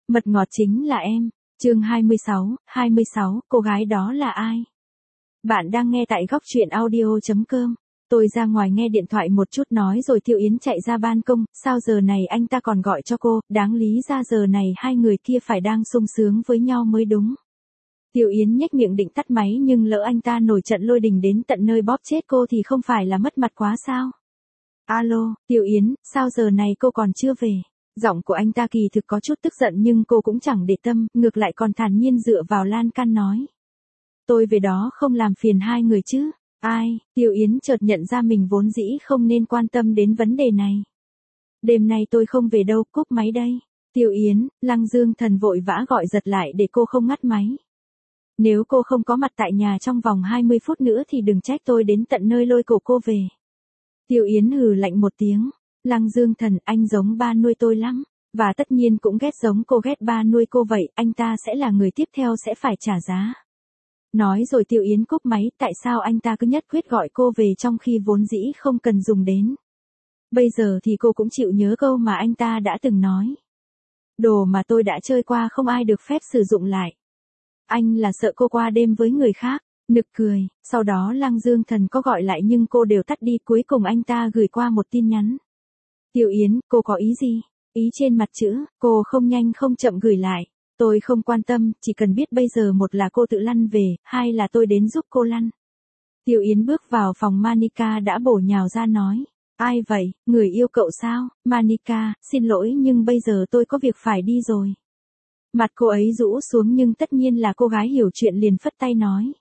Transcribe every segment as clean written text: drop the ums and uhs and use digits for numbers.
Mật ngọt chính là em. Chương 26, cô gái đó là ai? Bạn đang nghe tại góc truyện audio.com. Tôi ra ngoài nghe điện thoại một chút nói rồi Tiêu Yến chạy ra ban công, sao giờ này anh ta còn gọi cho cô, đáng lý ra giờ này hai người kia phải đang sung sướng với nhau mới đúng. Tiêu Yến nhếch miệng định tắt máy nhưng lỡ anh ta nổi trận lôi đình đến tận nơi bóp chết cô thì không phải là mất mặt quá sao? Alo, Tiêu Yến, sao giờ này cô còn chưa về? Giọng của anh ta kỳ thực có chút tức giận nhưng cô cũng chẳng để tâm, ngược lại còn thản nhiên dựa vào lan can nói. Tôi về đó không làm phiền hai người chứ? Ai? Tiêu Yến chợt nhận ra mình vốn dĩ không nên quan tâm đến vấn đề này. Đêm nay tôi không về đâu, cúp máy đây. Tiêu Yến, Lăng Dương Thần vội vã gọi giật lại để cô không ngắt máy. Nếu cô không có mặt tại nhà trong vòng 20 phút nữa thì đừng trách tôi đến tận nơi lôi cổ cô về. Tiêu Yến hừ lạnh một tiếng. Lăng Dương Thần, anh giống ba nuôi tôi lắm. Và tất nhiên cũng ghét giống cô ghét ba nuôi cô vậy, anh ta sẽ là người tiếp theo sẽ phải trả giá. Nói rồi Tiêu Yến cúp máy, tại sao anh ta cứ nhất quyết gọi cô về trong khi vốn dĩ không cần dùng đến. Bây giờ thì cô cũng chịu nhớ câu mà anh ta đã từng nói. Đồ mà tôi đã chơi qua không ai được phép sử dụng lại. Anh là sợ cô qua đêm với người khác. Nực cười, sau đó Lăng Dương Thần có gọi lại nhưng cô đều tắt đi, cuối cùng anh ta gửi qua một tin nhắn. Tiêu Yến, cô có ý gì? Ý trên mặt chữ, cô không nhanh không chậm gửi lại. Tôi không quan tâm, chỉ cần biết bây giờ một là cô tự lăn về, hai là tôi đến giúp cô lăn. Tiêu Yến bước vào phòng Manika đã bổ nhào ra nói. Ai vậy, người yêu cậu sao? Manika, xin lỗi nhưng bây giờ tôi có việc phải đi rồi. Mặt cô ấy rũ xuống nhưng tất nhiên là cô gái hiểu chuyện liền phất tay nói.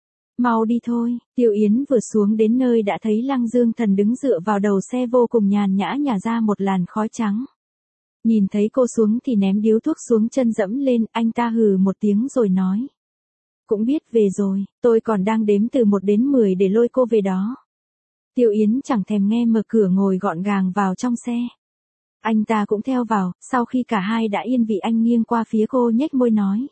Mau đi thôi. Tiêu Yến vừa xuống đến nơi đã thấy Lăng Dương Thần đứng dựa vào đầu xe vô cùng nhàn nhã nhả ra một làn khói trắng. Nhìn thấy cô xuống thì ném điếu thuốc xuống chân dẫm lên, anh ta hừ một tiếng rồi nói. Cũng biết về rồi, tôi còn đang đếm từ 1 đến 10 để lôi cô về đó. Tiêu Yến chẳng thèm nghe mở cửa ngồi gọn gàng vào trong xe. Anh ta cũng theo vào, sau khi cả hai đã yên vị anh nghiêng qua phía cô nhếch môi nói.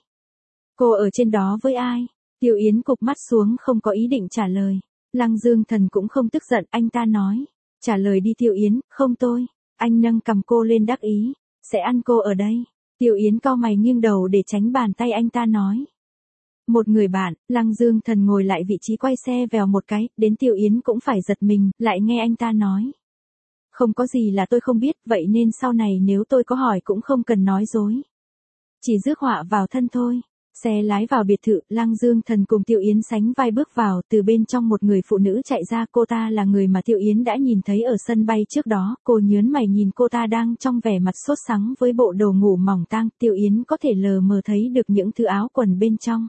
Cô ở trên đó với ai? Tiêu Yến cụp mắt xuống không có ý định trả lời. Lăng Dương Thần cũng không tức giận, anh ta nói. Trả lời đi Tiêu Yến, không tôi. Anh nâng cầm cô lên đắc ý. Sẽ ăn cô ở đây. Tiêu Yến cau mày nghiêng đầu để tránh bàn tay anh ta nói. Một người bạn, Lăng Dương Thần ngồi lại vị trí quay xe vèo một cái, đến Tiêu Yến cũng phải giật mình, lại nghe anh ta nói. Không có gì là tôi không biết, vậy nên sau này nếu tôi có hỏi cũng không cần nói dối. Chỉ rước họa vào thân thôi. Xe lái vào biệt thự, Lăng Dương Thần cùng Tiêu Yến sánh vai bước vào, từ bên trong một người phụ nữ chạy ra, cô ta là người mà Tiêu Yến đã nhìn thấy ở sân bay trước đó, cô nhớn mày nhìn cô ta đang trong vẻ mặt sốt sắng với bộ đồ ngủ mỏng tang, Tiêu Yến có thể lờ mờ thấy được những thứ áo quần bên trong.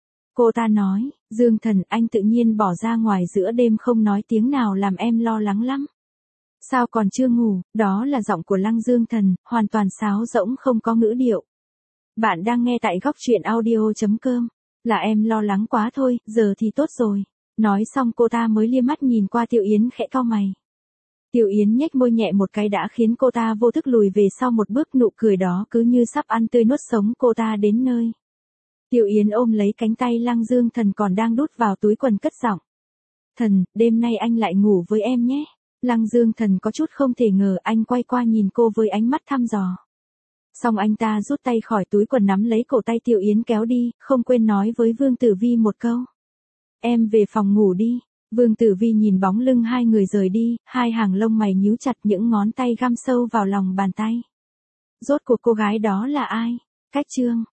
Cô ta nói, Dương Thần, anh tự nhiên bỏ ra ngoài giữa đêm không nói tiếng nào làm em lo lắng lắm. Sao còn chưa ngủ? Đó là giọng của Lăng Dương Thần, hoàn toàn sáo rỗng không có ngữ điệu. Bạn đang nghe tại góc truyện audio.com. Là em lo lắng quá thôi, giờ thì tốt rồi. Nói xong cô ta mới liếc mắt nhìn qua Tiêu Yến khẽ cau mày. Tiêu Yến nhếch môi nhẹ một cái đã khiến cô ta vô thức lùi về sau một bước, nụ cười đó cứ như sắp ăn tươi nuốt sống cô ta đến nơi. Tiêu Yến ôm lấy cánh tay Lăng Dương Thần còn đang đút vào túi quần cất giọng. Thần, đêm nay anh lại ngủ với em nhé. Lăng Dương Thần có chút không thể ngờ, anh quay qua nhìn cô với ánh mắt thăm dò. Xong anh ta rút tay khỏi túi quần nắm lấy cổ tay Tiêu Yến kéo đi, không quên nói với Vương Tử Vi một câu. Em về phòng ngủ đi. Vương Tử Vi nhìn bóng lưng hai người rời đi, hai hàng lông mày nhíu chặt, những ngón tay găm sâu vào lòng bàn tay. Rốt cuộc cô gái đó là ai? Cách chương